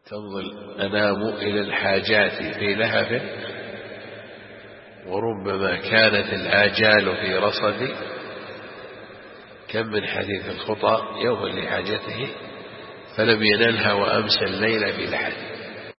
تمضي الأنام إلى الحاجات في لهف، وربما كانت الآجال في رصد، كم من حديث الخطى يوما لحاجته فلم ينلها وأمسى الليل في لحد.